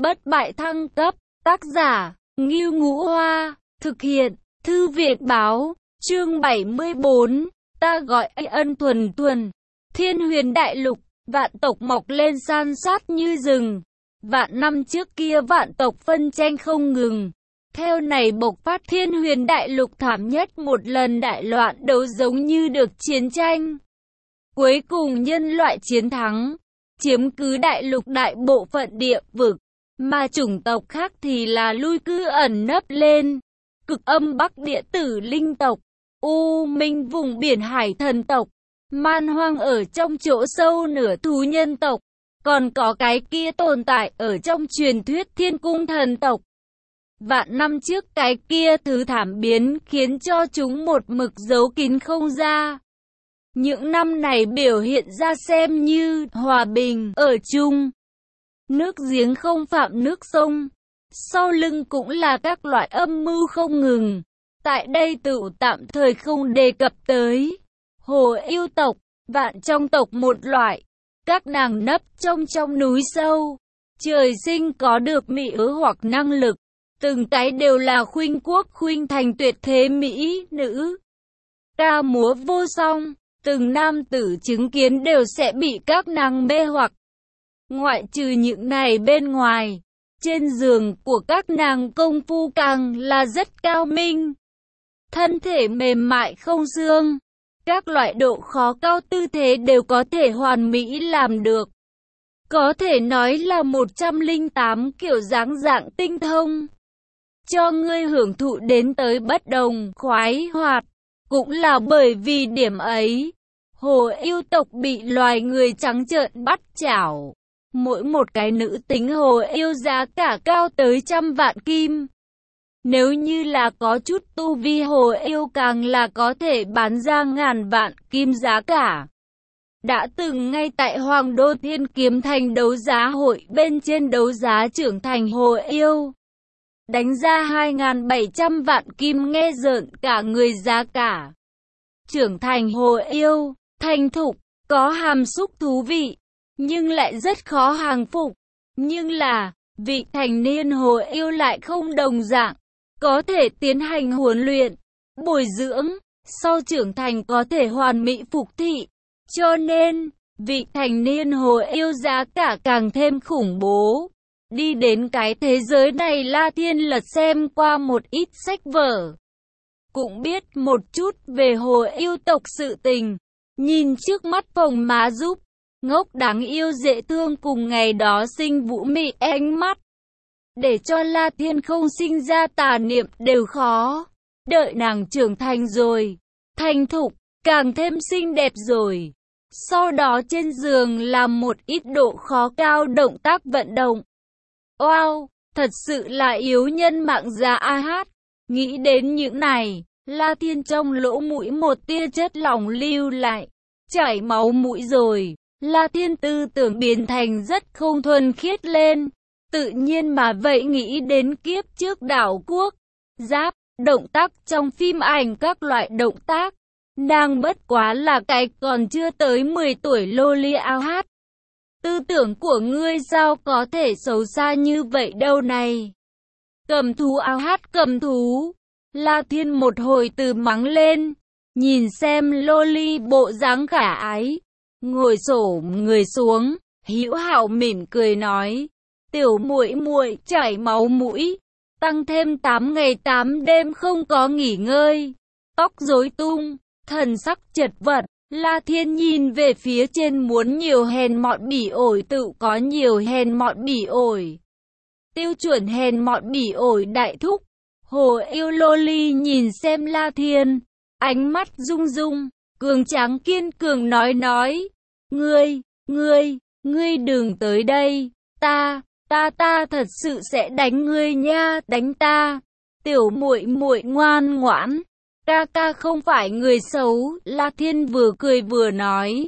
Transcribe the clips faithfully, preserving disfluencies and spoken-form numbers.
bất bại thăng cấp, tác giả, Ngưu Ngũ Hoa, thực hiện, Thư viện Báo, chương bảy mươi tư, ta gọi ân thuần thuần, Thiên Huyền Đại Lục, vạn tộc mọc lên san sát như rừng. Vạn năm trước kia vạn tộc phân tranh không ngừng. Theo này bộc phát Thiên Huyền Đại Lục thảm nhất một lần đại loạn đấu giống như được chiến tranh. Cuối cùng nhân loại chiến thắng, chiếm cứ đại lục đại bộ phận địa vực, mà chủng tộc khác thì là lui cư ẩn nấp lên. Cực âm Bắc địa tử linh tộc, U Minh vùng biển hải thần tộc, man hoang ở trong chỗ sâu nửa thú nhân tộc, còn có cái kia tồn tại ở trong truyền thuyết thiên cung thần tộc. Vạn năm trước cái kia thứ thảm biến khiến cho chúng một mực giấu kín không ra. Những năm này biểu hiện ra xem như hòa bình ở chung. Nước giếng không phạm nước sông. Sau lưng cũng là các loại âm mưu không ngừng. Tại đây tự tạm thời không đề cập tới. Hồ yêu tộc, vạn trong tộc một loại. Các nàng nấp trong trong núi sâu. Trời sinh có được mỹ ứ hoặc năng lực. Từng cái đều là khuynh quốc khuynh thành tuyệt thế mỹ nữ. Ca múa vô song. Từng nam tử chứng kiến đều sẽ bị các nàng mê hoặc. Ngoại trừ những này bên ngoài, trên giường của các nàng công phu càng là rất cao minh. Thân thể mềm mại không xương, các loại độ khó cao tư thế đều có thể hoàn mỹ làm được. Có thể nói là một trăm lẻ tám kiểu dáng dạng tinh thông. Cho ngươi hưởng thụ đến tới bất đồng, khoái hoạt. Cũng là bởi vì điểm ấy, hồ yêu tộc bị loài người trắng trợn bắt chảo. Mỗi một cái nữ tính hồ yêu giá cả cao tới trăm vạn kim. Nếu như là có chút tu vi hồ yêu càng là có thể bán ra ngàn vạn kim giá cả. Đã từng ngay tại Hoàng Đô Thiên Kiếm Thành đấu giá hội bên trên đấu giá trưởng thành hồ yêu. Đánh ra hai nghìn bảy trăm vạn kim nghe rợn cả người giá cả. Trưởng thành hồ yêu, thành thục, có hàm xúc thú vị, nhưng lại rất khó hàng phục. Nhưng là, vị thành niên hồ yêu lại không đồng dạng, có thể tiến hành huấn luyện, bồi dưỡng, sau trưởng thành có thể hoàn mỹ phục thị. Cho nên, vị thành niên hồ yêu giá cả càng thêm khủng bố. Đi đến cái thế giới này La Thiên lật xem qua một ít sách vở. Cũng biết một chút về hồ yêu tộc sự tình. Nhìn trước mắt phồng má giúp, ngốc đáng yêu dễ thương cùng ngày đó sinh vũ mị ánh mắt. Để cho La Thiên không sinh ra tà niệm đều khó. Đợi nàng trưởng thành rồi, thành thục, càng thêm xinh đẹp rồi. Sau đó trên giường làm một ít độ khó cao động tác vận động. Wow, thật sự là yếu nhân mạng già a hát. Nghĩ đến những này, La Thiên trong lỗ mũi một tia chất lỏng lưu lại, chảy máu mũi rồi. La Thiên tư tưởng biến thành rất không thuần khiết lên, tự nhiên mà vậy nghĩ đến kiếp trước đảo quốc, giáp, động tác trong phim ảnh các loại động tác. Nàng bất quá là cái còn chưa tới mười tuổi loli ao hát. Tư tưởng của ngươi sao có thể xấu xa như vậy đâu này. Cầm thú ao hát cầm thú. La Thiên một hồi từ mắng lên, nhìn xem loli bộ dáng khả ái, ngồi xổm người xuống, hữu hảo mỉm cười nói, tiểu muội muội chảy máu mũi, tăng thêm tám ngày tám đêm không có nghỉ ngơi, tóc rối tung, thần sắc chật vật. La Thiên nhìn về phía trên muốn nhiều hèn mọn bỉ ổi tự có nhiều hèn mọn bỉ ổi. Tiêu chuẩn hèn mọn bỉ ổi đại thúc. Hồ yêu loli nhìn xem La Thiên, ánh mắt rung rung, cường tráng kiên cường nói nói, ngươi, ngươi, ngươi đừng tới đây, ta, ta ta thật sự sẽ đánh ngươi nha, đánh ta, tiểu muội muội ngoan ngoãn, ca ca không phải người xấu. La Thiên vừa cười vừa nói,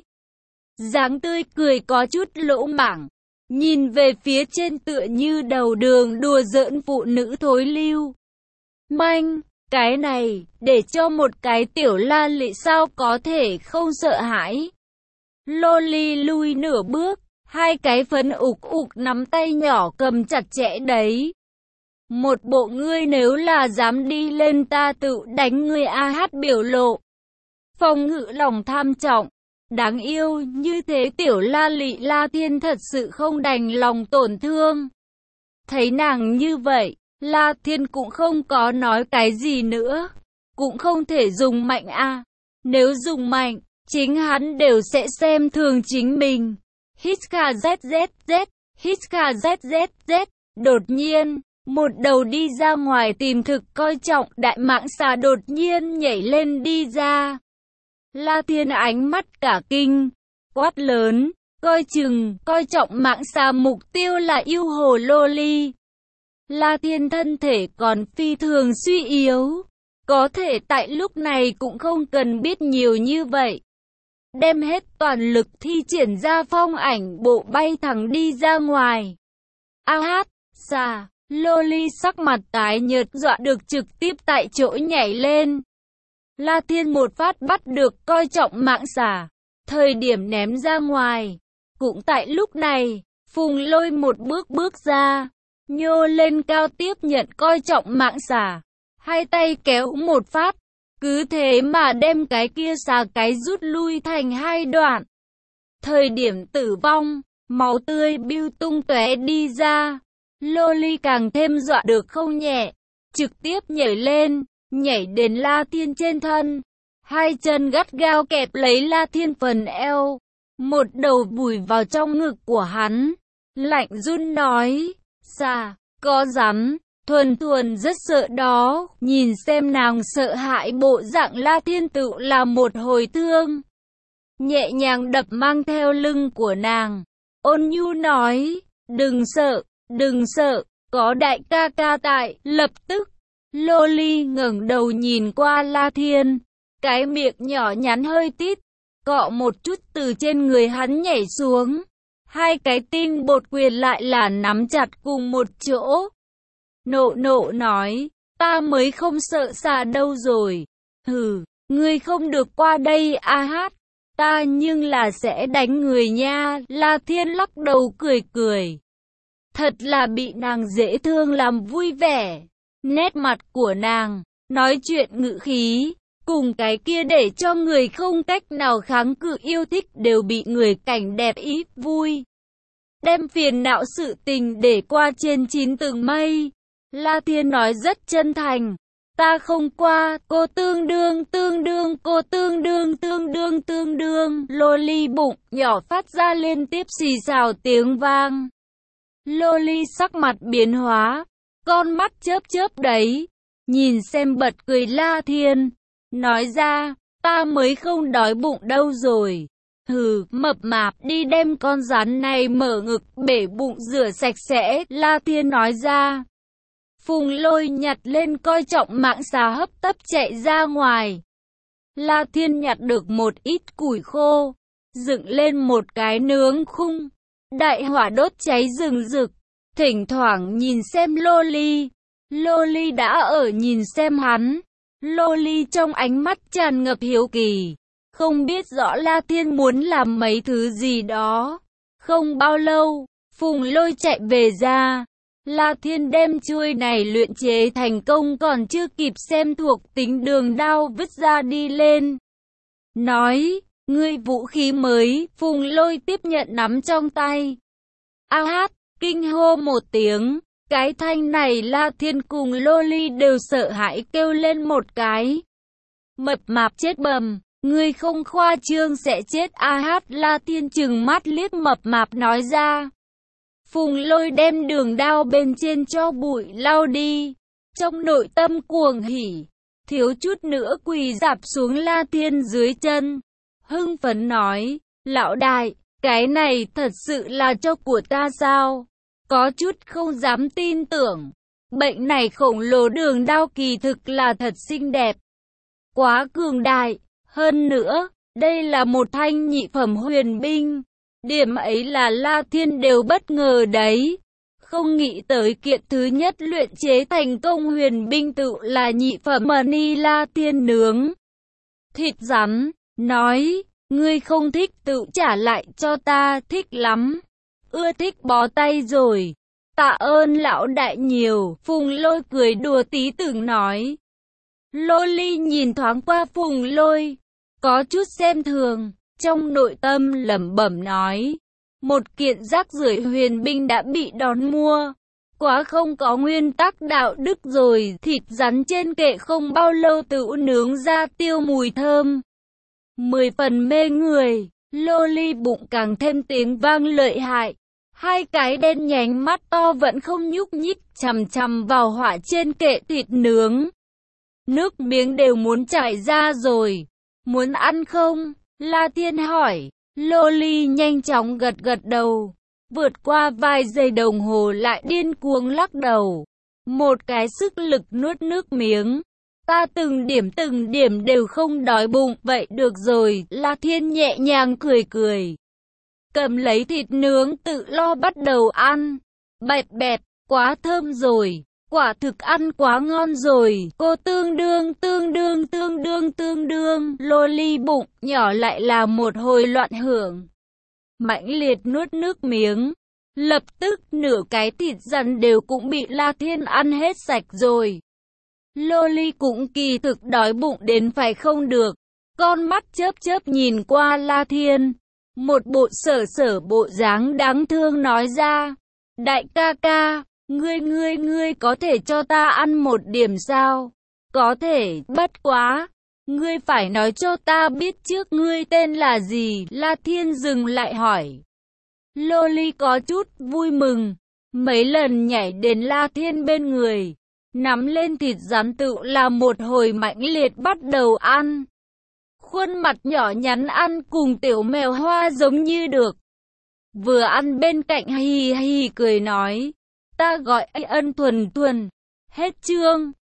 dáng tươi cười có chút lỗ mảng, nhìn về phía trên tựa như đầu đường đùa giỡn phụ nữ thối lưu. Manh, cái này, để cho một cái tiểu la lị sao có thể không sợ hãi. Loli lui nửa bước, Hai cái phấn ục ục nắm tay nhỏ cầm chặt chẽ đấy. Một bộ ngươi nếu là dám đi lên ta tự đánh ngươi a hát biểu lộ. Phong ngự lòng tham trọng. Đáng yêu như thế tiểu La Lị La Thiên thật sự không đành lòng tổn thương. Thấy nàng như vậy, La Thiên cũng không có nói cái gì nữa. Cũng không thể dùng mạnh a. Nếu dùng mạnh, chính hắn đều sẽ xem thường chính mình. Hít kha z z z, hít kha z z z. Đột nhiên, một đầu đi ra ngoài tìm thực coi trọng đại mãng xà đột nhiên nhảy lên đi ra. La Thiên ánh mắt cả kinh, quát lớn, coi chừng, coi trọng mãng xà mục tiêu là yêu hồ Loli. La Thiên thân thể còn phi thường suy yếu, có thể tại lúc này cũng không cần biết nhiều như vậy. Đem hết toàn lực thi triển ra phong ảnh bộ bay thẳng đi ra ngoài. A hát, xà, Loli sắc mặt tái nhợt dọa được trực tiếp tại chỗ nhảy lên. La Thiên một phát bắt được coi trọng mãng xà, thời điểm ném ra ngoài. Cũng tại lúc này, Phùng Lôi một bước bước ra, nhô lên cao tiếp nhận coi trọng mãng xà, hai tay kéo một phát, cứ thế mà đem cái kia xà cái rút lui thành hai đoạn. Thời điểm tử vong, máu tươi biêu tung tóe đi ra, Loli càng thêm dọa được không nhẹ, trực tiếp nhảy lên, nhảy đến La Thiên trên thân, hai chân gắt gao kẹp lấy La Thiên phần eo, một đầu vùi vào trong ngực của hắn, lạnh run nói, xà, có rắn, thuần thuần rất sợ đó, nhìn xem nàng sợ hãi bộ dạng La Thiên tự là một hồi thương. Nhẹ nhàng đập mang theo lưng của nàng, ôn nhu nói, đừng sợ, đừng sợ, có đại ca ca tại, lập tức. Loli ngẩng đầu nhìn qua La Thiên, cái miệng nhỏ nhắn hơi tít, cọ một chút từ trên người hắn nhảy xuống. Hai cái tin bột quyền lại là nắm chặt cùng một chỗ. Nộ nộ nói, ta mới không sợ xà đâu rồi. Hừ, ngươi không được qua đây a hát, ta nhưng là sẽ đánh người nha. La Thiên lắc đầu cười cười. Thật là bị nàng dễ thương làm vui vẻ. Nét mặt của nàng, nói chuyện ngữ khí, cùng cái kia để cho người không cách nào kháng cự yêu thích đều bị người cảnh đẹp ý vui. Đem phiền não sự tình để qua trên chín tầng mây. La Thiên nói rất chân thành. Ta không qua, cô tương đương tương đương, cô tương đương tương đương tương đương. Loli bụng nhỏ phát ra liên tiếp xì xào tiếng vang. Loli sắc mặt biến hóa, con mắt chớp chớp đấy, nhìn xem bật cười La Thiên, nói ra, ta mới không đói bụng đâu rồi. Hừ, mập mạp đi đem con rắn này mở ngực bể bụng rửa sạch sẽ. La Thiên nói ra. Phùng Lôi nhặt lên coi trọng mãng xà hấp tấp chạy ra ngoài. La Thiên nhặt được một ít củi khô, dựng lên một cái nướng khung, đại hỏa đốt cháy rừng rực, thỉnh thoảng nhìn xem Loli. Loli đã ở nhìn xem hắn, Loli trong ánh mắt tràn ngập hiếu kỳ, không biết rõ La Thiên muốn làm mấy thứ gì đó. Không bao lâu, Phùng Lôi chạy về ra. La Thiên đem chuôi này luyện chế thành công còn chưa kịp xem thuộc tính đường đao vứt ra đi lên. Nói, ngươi vũ khí mới. Phùng Lôi tiếp nhận nắm trong tay. A hát, kinh hô một tiếng. Cái thanh này La Thiên cùng Loli đều sợ hãi kêu lên một cái. Mập mạp chết bầm, ngươi không khoa trương sẽ chết. A hát, La Thiên trừng mắt liếc mập mạp nói ra. Phùng Lôi đem đường đao bên trên cho bụi lau đi, trong nội tâm cuồng hỉ, thiếu chút nữa quỳ rạp xuống La Thiên dưới chân, hưng phấn nói, lão đại, cái này thật sự là cho của ta sao? Có chút không dám tin tưởng, bệnh này khổng lồ đường đao kỳ thực là thật xinh đẹp, quá cường đại, hơn nữa, đây là một thanh nhị phẩm huyền binh. Điểm ấy là La Thiên đều bất ngờ đấy. Không nghĩ tới kiện thứ nhất luyện chế thành công huyền binh tự là nhị phẩm mani. La Thiên nướng thịt rắn, nói, ngươi không thích tự trả lại cho ta, thích lắm. ưa thích bó tay rồi. Tạ ơn lão đại nhiều, Phùng Lôi cười đùa tí từng nói. Loli nhìn thoáng qua Phùng Lôi, có chút xem thường, trong nội tâm lẩm bẩm nói. Một kiện rác rưởi huyền binh đã bị đón mua. Quá không có nguyên tắc đạo đức rồi, thịt rắn trên kệ không bao lâu tự nướng ra tiêu mùi thơm. Mười phần mê người, Loli bụng càng thêm tiếng vang lợi hại. Hai cái đen nhánh mắt to vẫn không nhúc nhích, chằm chằm vào hỏa trên kệ thịt nướng. Nước miếng đều muốn chảy ra rồi. Muốn ăn không? La Thiên hỏi. Loli nhanh chóng gật gật đầu. Vượt qua vài giây đồng hồ lại điên cuồng lắc đầu. Một cái sức lực nuốt nước miếng. Ta từng điểm từng điểm đều không đói bụng. Vậy được rồi, La Thiên nhẹ nhàng cười cười. Cầm lấy thịt nướng tự lo bắt đầu ăn. Bẹp bẹp, quá thơm rồi. Quả thực ăn quá ngon rồi. Cô tương đương tương đương tương đương tương đương. Loli bụng nhỏ lại là một hồi loạn hưởng. Mãnh liệt nuốt nước miếng. Lập tức nửa cái thịt rắn đều cũng bị La Thiên ăn hết sạch rồi. Loli cũng kỳ thực đói bụng đến phải không được. Con mắt chớp chớp nhìn qua La Thiên. Một bộ sở sở bộ dáng đáng thương nói ra. Đại ca ca, ngươi ngươi ngươi có thể cho ta ăn một điểm sao? Có thể, bất quá. Ngươi phải nói cho ta biết trước ngươi tên là gì? La Thiên dừng lại hỏi. Loli có chút vui mừng. Mấy lần nhảy đến La Thiên bên người. Nắm lên thịt rắn tự là một hồi mãnh liệt bắt đầu ăn. Khuôn mặt nhỏ nhắn ăn cùng tiểu mèo hoa giống như được. Vừa ăn bên cạnh hì hì cười nói. Ta gọi ân thuần thuần. Hết chương.